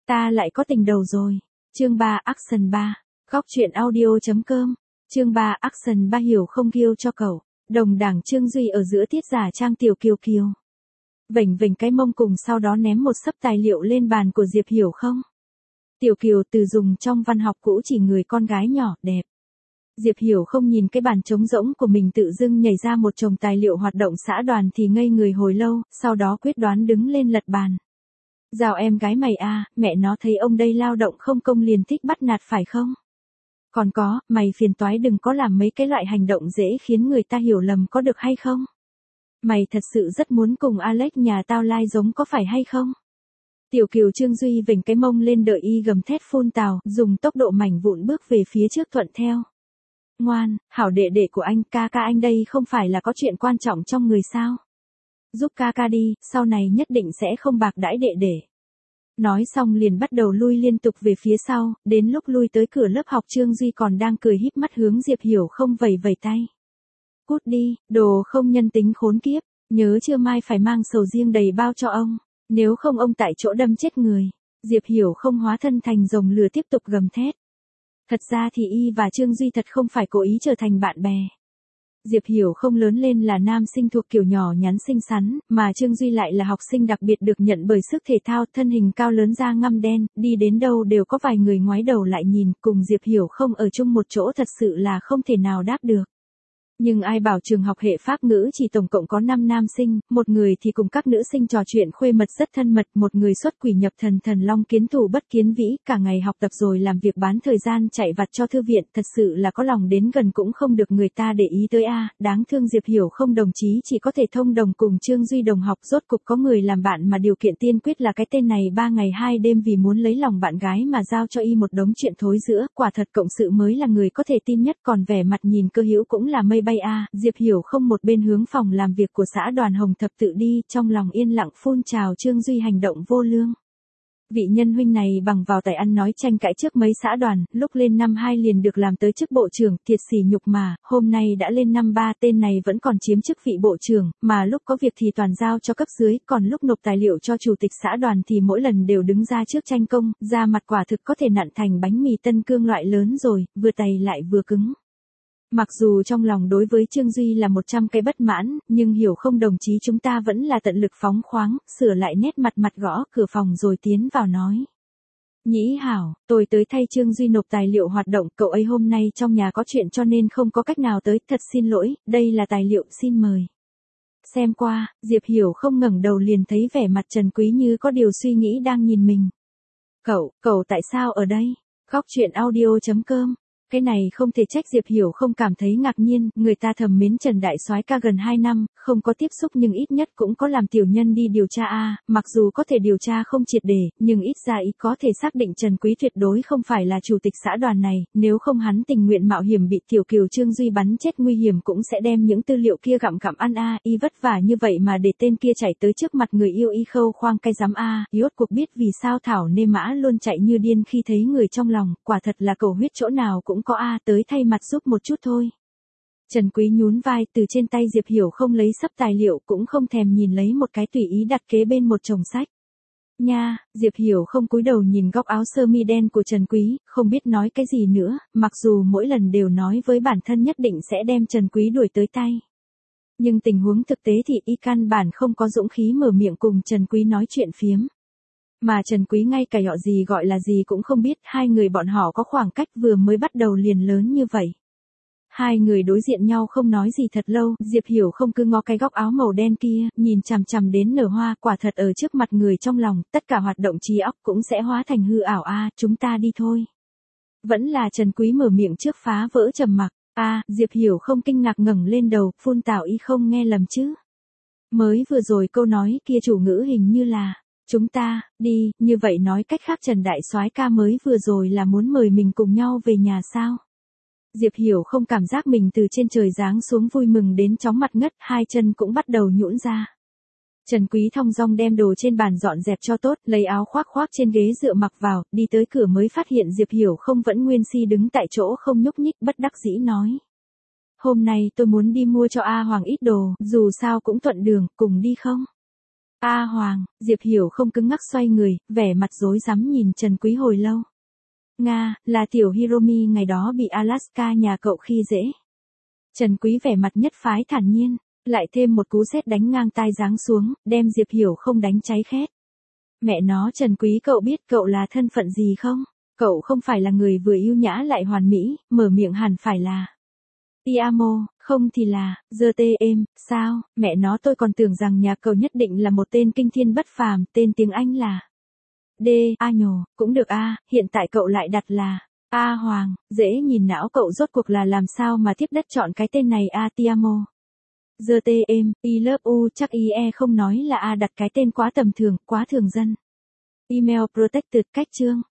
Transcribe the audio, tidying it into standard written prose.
Ta lại có tình đầu rồi. Chương 3 Action 3. Góc truyện audio.com. Chương 3 Action 3 hiểu không kiêu cho cậu. Đồng đảng Trương Duy ở giữa tiết giả trang Tiểu Kiều Kiều. Vểnh vểnh cái mông cùng sau đó ném một xấp tài liệu lên bàn của Diệp Hiểu không. Tiểu Kiều từ dùng trong văn học cũ chỉ người con gái nhỏ, đẹp. Diệp Hiểu không nhìn cái bàn trống rỗng của mình tự dưng nhảy ra một chồng tài liệu hoạt động xã đoàn thì ngây người hồi lâu, sau đó quyết đoán đứng lên lật bàn. Dào em gái mày à, mẹ nó thấy ông đây lao động không công liền thích bắt nạt phải không? Còn có, mày phiền toái đừng có làm mấy cái loại hành động dễ khiến người ta hiểu lầm có được hay không? Mày thật sự rất muốn cùng Alex nhà tao lai giống có phải hay không? Tiểu Kiều Trương Duy vểnh cái mông lên đợi y gầm thét phun tào, dùng tốc độ mảnh vụn bước về phía trước thuận theo. Ngoan, hảo đệ đệ của anh, ca ca anh đây không phải là có chuyện quan trọng trong người sao? Giúp ca ca đi, sau này nhất định sẽ không bạc đãi đệ đệ. Nói xong liền bắt đầu lui liên tục về phía sau, đến lúc lui tới cửa lớp học Trương Duy còn đang cười híp mắt hướng Diệp Hiểu không vẩy vẩy tay. Cút đi, đồ không nhân tính khốn kiếp, nhớ chưa mai phải mang sầu riêng đầy bao cho ông, nếu không ông tại chỗ đâm chết người. Diệp Hiểu không hóa thân thành rồng lửa tiếp tục gầm thét. Thật ra thì y và Trương Duy thật không phải cố ý trở thành bạn bè. Diệp Hiểu không lớn lên là nam sinh thuộc kiểu nhỏ nhắn xinh xắn, mà Trương Duy lại là học sinh đặc biệt được nhận bởi sức thể thao, thân hình cao lớn da ngăm đen, đi đến đâu đều có vài người ngoái đầu lại nhìn, cùng Diệp Hiểu không ở chung một chỗ thật sự là không thể nào đáp được. Nhưng ai bảo trường học hệ Pháp ngữ chỉ tổng cộng có 5 nam sinh, một người thì cùng các nữ sinh trò chuyện khuê mật rất thân mật, một người xuất quỷ nhập thần thần long kiến thủ bất kiến vĩ, cả ngày học tập rồi làm việc bán thời gian chạy vặt cho thư viện, thật sự là có lòng đến gần cũng không được người ta để ý tới a. Đáng thương Diệp Hiểu không đồng chí chỉ có thể thông đồng cùng Trương Duy đồng học, rốt cục có người làm bạn mà điều kiện tiên quyết là cái tên này 3 ngày 2 đêm vì muốn lấy lòng bạn gái mà giao cho y một đống chuyện thối giữa, quả thật cộng sự mới là người có thể tin nhất, còn vẻ mặt nhìn cơ hữu cũng là mây bay a. Diệp Hiểu không một bên hướng phòng làm việc của xã đoàn Hồng Thập tự đi, trong lòng yên lặng phun trào Trương Duy hành động vô lương. Vị nhân huynh này bằng vào tài ăn nói tranh cãi trước mấy xã đoàn, lúc lên năm 2 liền được làm tới chức bộ trưởng, thiệt sỉ nhục mà, hôm nay đã lên năm 3 tên này vẫn còn chiếm chức vị bộ trưởng, mà lúc có việc thì toàn giao cho cấp dưới, còn lúc nộp tài liệu cho chủ tịch xã đoàn thì mỗi lần đều đứng ra trước tranh công, da mặt quả thực có thể nặn thành bánh mì Tân Cương loại lớn rồi, vừa tay lại vừa cứng. Mặc dù trong lòng đối với Trương Duy là 100 cái bất mãn, nhưng Hiểu không đồng chí chúng ta vẫn là tận lực phóng khoáng, sửa lại nét mặt gõ cửa phòng rồi tiến vào nói. Nhĩ hảo, tôi tới thay Trương Duy nộp tài liệu hoạt động, cậu ấy hôm nay trong nhà có chuyện cho nên không có cách nào tới, thật xin lỗi, đây là tài liệu xin mời. Xem qua, Diệp Hiểu không ngẩng đầu liền thấy vẻ mặt Trần Quý như có điều suy nghĩ đang nhìn mình. Cậu tại sao ở đây? Góc truyện audio.com. Cái này không thể trách Diệp Hiểu không cảm thấy ngạc nhiên, người ta thầm mến Trần Đại Soái ca gần 2 năm, không có tiếp xúc nhưng ít nhất cũng có làm tiểu nhân đi điều tra a, mặc dù có thể điều tra không triệt để, nhưng ít ra ý có thể xác định Trần Quý tuyệt đối không phải là chủ tịch xã đoàn này, nếu không hắn tình nguyện mạo hiểm bị Tiểu Kiều Trương Duy bắn chết nguy hiểm cũng sẽ đem những tư liệu kia gặm ăn a, y vất vả như vậy mà để tên kia chạy tới trước mặt người yêu y khâu khoang cái giám a, rốt cuộc biết vì sao Thảo Nê Mã luôn chạy như điên khi thấy người trong lòng, quả thật là cầu huyết chỗ nào cũng có a, tới thay mặt giúp một chút thôi. Trần Quý nhún vai, từ trên tay Diệp Hiểu không lấy sắp tài liệu, cũng không thèm nhìn lấy một cái tùy ý đặt kế bên một chồng sách. Nha, Diệp Hiểu không cúi đầu nhìn góc áo sơ mi đen của Trần Quý, không biết nói cái gì nữa, mặc dù mỗi lần đều nói với bản thân nhất định sẽ đem Trần Quý đuổi tới tay. Nhưng tình huống thực tế thì y căn bản không có dũng khí mở miệng cùng Trần Quý nói chuyện phiếm. Mà Trần Quý ngay cả họ gì gọi là gì cũng không biết, hai người bọn họ có khoảng cách vừa mới bắt đầu liền lớn như vậy. Hai người đối diện nhau không nói gì thật lâu, Diệp Hiểu không cứ ngó cái góc áo màu đen kia, nhìn chằm chằm đến nở hoa, quả thật ở trước mặt người trong lòng, tất cả hoạt động trí óc cũng sẽ hóa thành hư ảo a, chúng ta đi thôi. Vẫn là Trần Quý mở miệng trước phá vỡ trầm mặc, a, Diệp Hiểu không kinh ngạc ngẩng lên đầu, phun tảo y không nghe lầm chứ. Mới vừa rồi câu nói kia chủ ngữ hình như là chúng ta, đi, như vậy nói cách khác Trần Đại Soái ca mới vừa rồi là muốn mời mình cùng nhau về nhà sao? Diệp Hiểu không cảm giác mình từ trên trời giáng xuống vui mừng đến chóng mặt ngất, hai chân cũng bắt đầu nhũn ra. Trần Quý thong dong đem đồ trên bàn dọn dẹp cho tốt, lấy áo khoác trên ghế dựa mặc vào, đi tới cửa mới phát hiện Diệp Hiểu không vẫn nguyên si đứng tại chỗ không nhúc nhích, bất đắc dĩ nói. Hôm nay tôi muốn đi mua cho A Hoàng ít đồ, dù sao cũng thuận đường, cùng đi không? A Hoàng, Diệp Hiểu không cứng ngắc xoay người, vẻ mặt rối rắm nhìn Trần Quý hồi lâu. Nga, là tiểu Hiromi ngày đó bị Alaska nhà cậu khi dễ. Trần Quý vẻ mặt nhất phái thản nhiên, lại thêm một cú sét đánh ngang tai giáng xuống, đem Diệp Hiểu không đánh cháy khét. Mẹ nó Trần Quý, cậu biết cậu là thân phận gì không? Cậu không phải là người vừa yêu nhã lại hoàn mỹ, mở miệng hẳn phải là Ti amo, không thì là, giơ tê êm, sao, mẹ nó tôi còn tưởng rằng nhà cậu nhất định là một tên kinh thiên bất phàm, tên tiếng Anh là D, A nhồ, cũng được a, hiện tại cậu lại đặt là A Hoàng, dễ nhìn não cậu rốt cuộc là làm sao mà tiếp đất chọn cái tên này a Ti amo. Giơ tê êm, I love you, chắc IE không nói là A đặt cái tên quá tầm thường, quá thường dân. Email protected, cách chương.